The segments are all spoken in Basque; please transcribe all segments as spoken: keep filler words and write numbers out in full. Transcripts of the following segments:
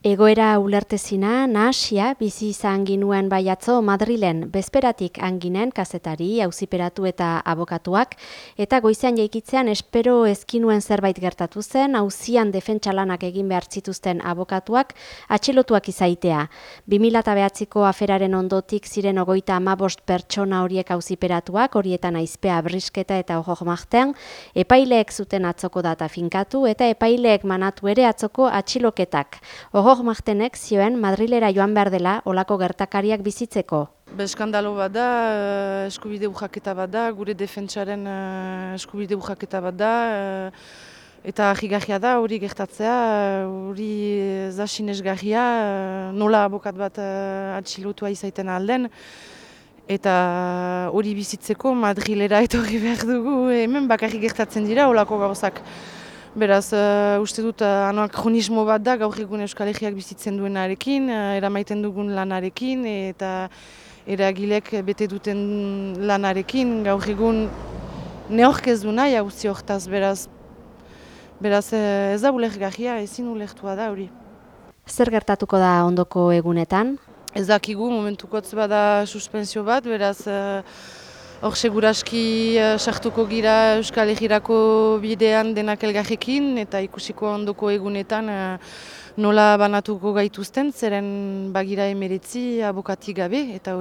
Egoera ulertezina, nahasia, bizi izan ginuen bai atzo Madrilen, bezperatik anginen kazetari, auziperatu eta abokatuak, eta goizean jaikitzean espero ezkinuen zerbait gertatu zen, auzian defentsa lanak egin behar zituzten abokatuak, atxilotuak izaitea. bi mila bederatziko aferaren ondotik ziren ogoita hamabost pertsona horiek auziperatuak, horietan aizpea brisketa eta Ojok Marten, epaileek zuten atzoko data finkatu, eta epaileek manatu ere atzoko atxiloketak. Ojok Martenek zioen Madrilera joan behar dela olako gertakariak bizitzeko. Eskandalo bat da, eskubide urraketa bat da, gure defentsaren eskubide urraketa bat da, eta ahigarria da hori gertatzea, hori da sinesgarria, nola abokat bat atxilotua izaiten alden, eta hori bizitzeko Madrilera etorri behar dugu, hemen bakarrik gertatzen dira olako gauzak. Beraz, uh, uste dut uh, anakronismo bat da gaur egun Euskal Herriak bizitzen duenarekin, uh, eramaiten dugun lanarekin eta eragilek bete duten lanarekin gaur egun neork ez du nahi hauzi hortaz, beraz, beraz uh, ez da ulergarria, ezin ulertua da hori. Zer gertatuko da ondoko egunetan? Ez dakigu, momentukotz bada suspensio bat, beraz, uh, hor seguraski sartuko gira Euskal Herrirako bidean denak elgarrekin eta ikusiko ondoko egunetan nola banatuko gaituzten, zeren bagira emeretzi abokati gabe eta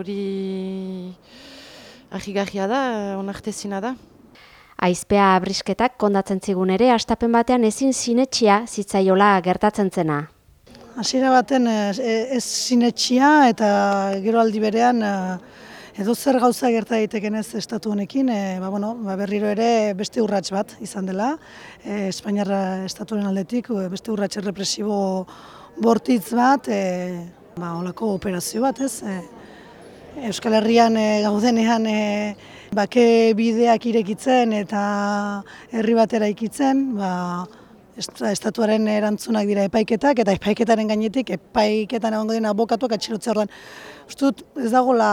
hori ahigarria da, onartezina da. Aizpea brisketak kondatzen zigun ere, astapen batean ezin sinetxia zitzaiola gertatzen zena. Hasiera baten ez sinetxia eta gero aldi berean edo zer gauza gerta daiteken ez estatu honekin, e, ba, bueno, ba, berriro ere beste urrats bat izan dela, e, Espainiar estatuaren aldetik beste urrats represibo bortitz bat, e, ba, olako operazio bat, ez? E, Euskal Herrian e, gaudenean e, bake bideak irekitzen eta herri batera ikitzen, ba, estatuaren erantzunak dira epaiketak, eta epaiketaren gainetik epaiketan egongo dira abokatuak atxilotzea orduan. Uste dut ez dagoela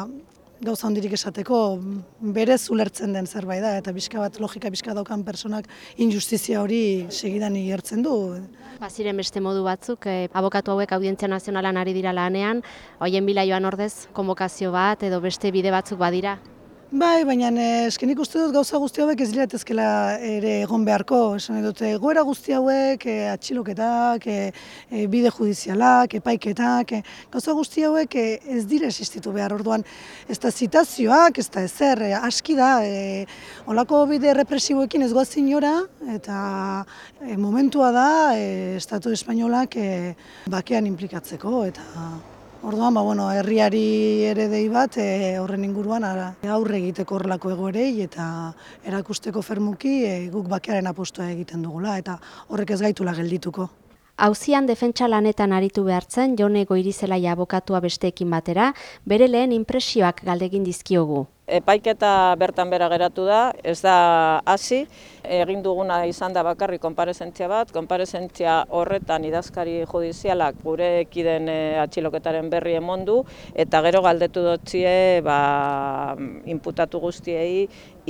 gauza hondirik esateko, berez ulertzen den zerbait da, eta bizka bat, logika bizka daukan personak injustizia hori segidan igertzen du. Baziren beste modu batzuk, eh, abokatu hauek Audientzia Nazionalan ari dira lanean, hoien bila joan ordez, konbokazio bat edo beste bide batzuk badira? Bai, baina eskenik uste dut gauza guzti hauek ez diratezkela ere egon beharko. Esan dute, egoera guzti hauek, e, atxiloketak, e, e, bide judizialak, epaiketak, e, gauza guzti hauek e, ez dire existitu behar. Orduan, ez da zitazioak, ez da ezer, e, aski da, e, olako bide represiboekin ez goaz inora, eta e, momentua da, e, Estatu Espainolak e, bakean implikatzeko, eta orduan, ba, bueno, herriari ere dei bat e, horren inguruan ara, aurre egiteko horrelako egoerei eta erakusteko fermuki e, guk bakearen apostua egiten dugula eta horrek ez gaitula geldituko. Auzian defentsa lanetan aritu behartzen Jone Goirizelaia abokatua besteekin batera, bere lehen inpresioak galdegin dizkiogu. Epaiketa bertan bera geratu da, ez da hasi, egin duguna izan da bakarrik konparezentzia bat, konparezentzia horretan idazkari judizialak gure ekiden e, atxiloketaren berri emondu, eta gero galdetu dotzie ba, inputatu guztiei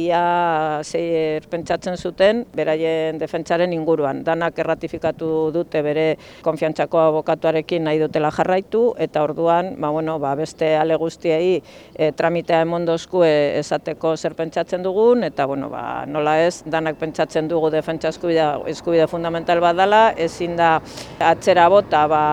ia zer pentsatzen zuten beraien defentsaren inguruan. Danak erratifikatu dute bere konfiantzako abokatuarekin nahi dutela jarraitu, eta orduan ba, bueno, ba, beste ale guztiei e, tramitea emondozku esateko zer pentsatzen dugun, eta bueno, ba, nola ez, danak pentsatzen dugu defentsa eskubide, eskubide fundamental bat dela, ezin da atzera bota, ba,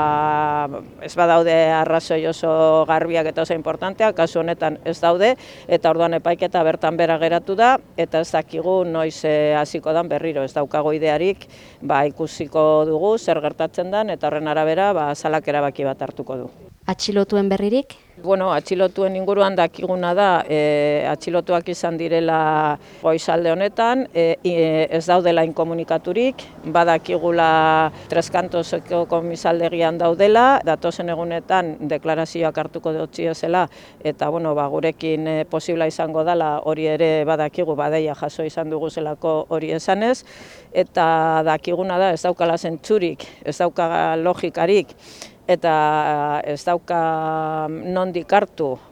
ez badaude arrazoi oso garbiak eta oso importanteak, kasu honetan ez daude, eta orduan epaiketa bertan bera geratu da, eta ez dakigu noiz hasiko dan berriro, ez daukago idearik, ba, ikusiko dugu zer gertatzen den, eta horren arabera ba, salak erabaki bat hartuko du. Atxilotuen berririk? Bueno, atxilotuen inguruan dakiguna da, e, atxilotuak izan direla goizalde honetan, e, e, ez daudela inkomunikaturik, badakigula Treskantoseko komisaldegian daudela, datozen egunetan deklarazioak hartuko dutziozela, eta bueno, ba, gurekin e, posibla izango dela hori ere badakigu, badeia jaso izan dugu zelako hori esanez, eta dakiguna da ez daukala zentzurik, ez dauka logikarik, eta ez dauka nondik hartu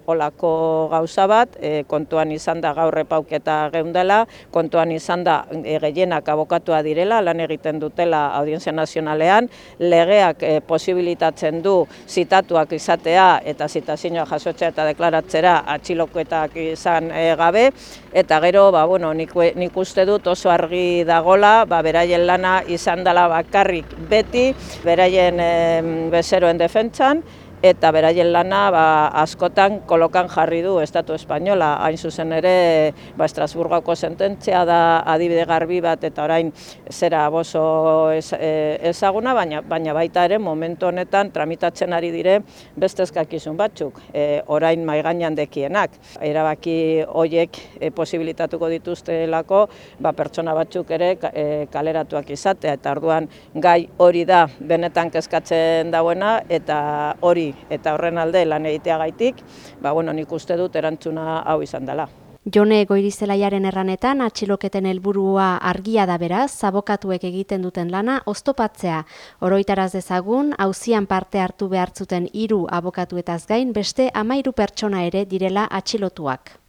olako gauza bat, e, kontuan izan da gaur epauketa geundela, kontuan izan da e, gehienak abokatua direla, lan egiten dutela Audientzia Nazionalean, legeak e, posibilitatzen du zitatuak izatea eta zitazioa jasotzea eta deklaratzera atxiloketak izan e, gabe, eta gero, ba, bueno, nik, nik uste dut oso argi dagola, ba, beraien lana izan dela bakarrik beti, beraien e, bezeroen defentsan, eta beraien lana ba, askotan kolokan jarri du Estatu Espainola. Hain zuzen ere, ba, Estrasburgoko sententzia da adibide garbi bat eta orain zera boso ez, e, ezaguna, baina, baina baita ere momentu honetan tramitatzen ari dire beste eskakizun batzuk, e, orain maigainan dekienak. Erabaki horiek e, posibilitatuko dituztelako ba, pertsona batzuk ere e, kaleratuak izatea, eta orduan gai hori da benetan kezkatzen dauena, eta hori eta horren alde lan egiteagaitik, ba, bueno, nik uste dut erantzuna hau izan dela. Jone Goirizelaiaren erranetan atxiloketen helburua argia da beraz, abokatuek egiten duten lana oztopatzea. Oroitaraz dezagun, auzian parte hartu behartzuten hiru abokatuetaz gain beste hamahiru pertsona ere direla atxilotuak.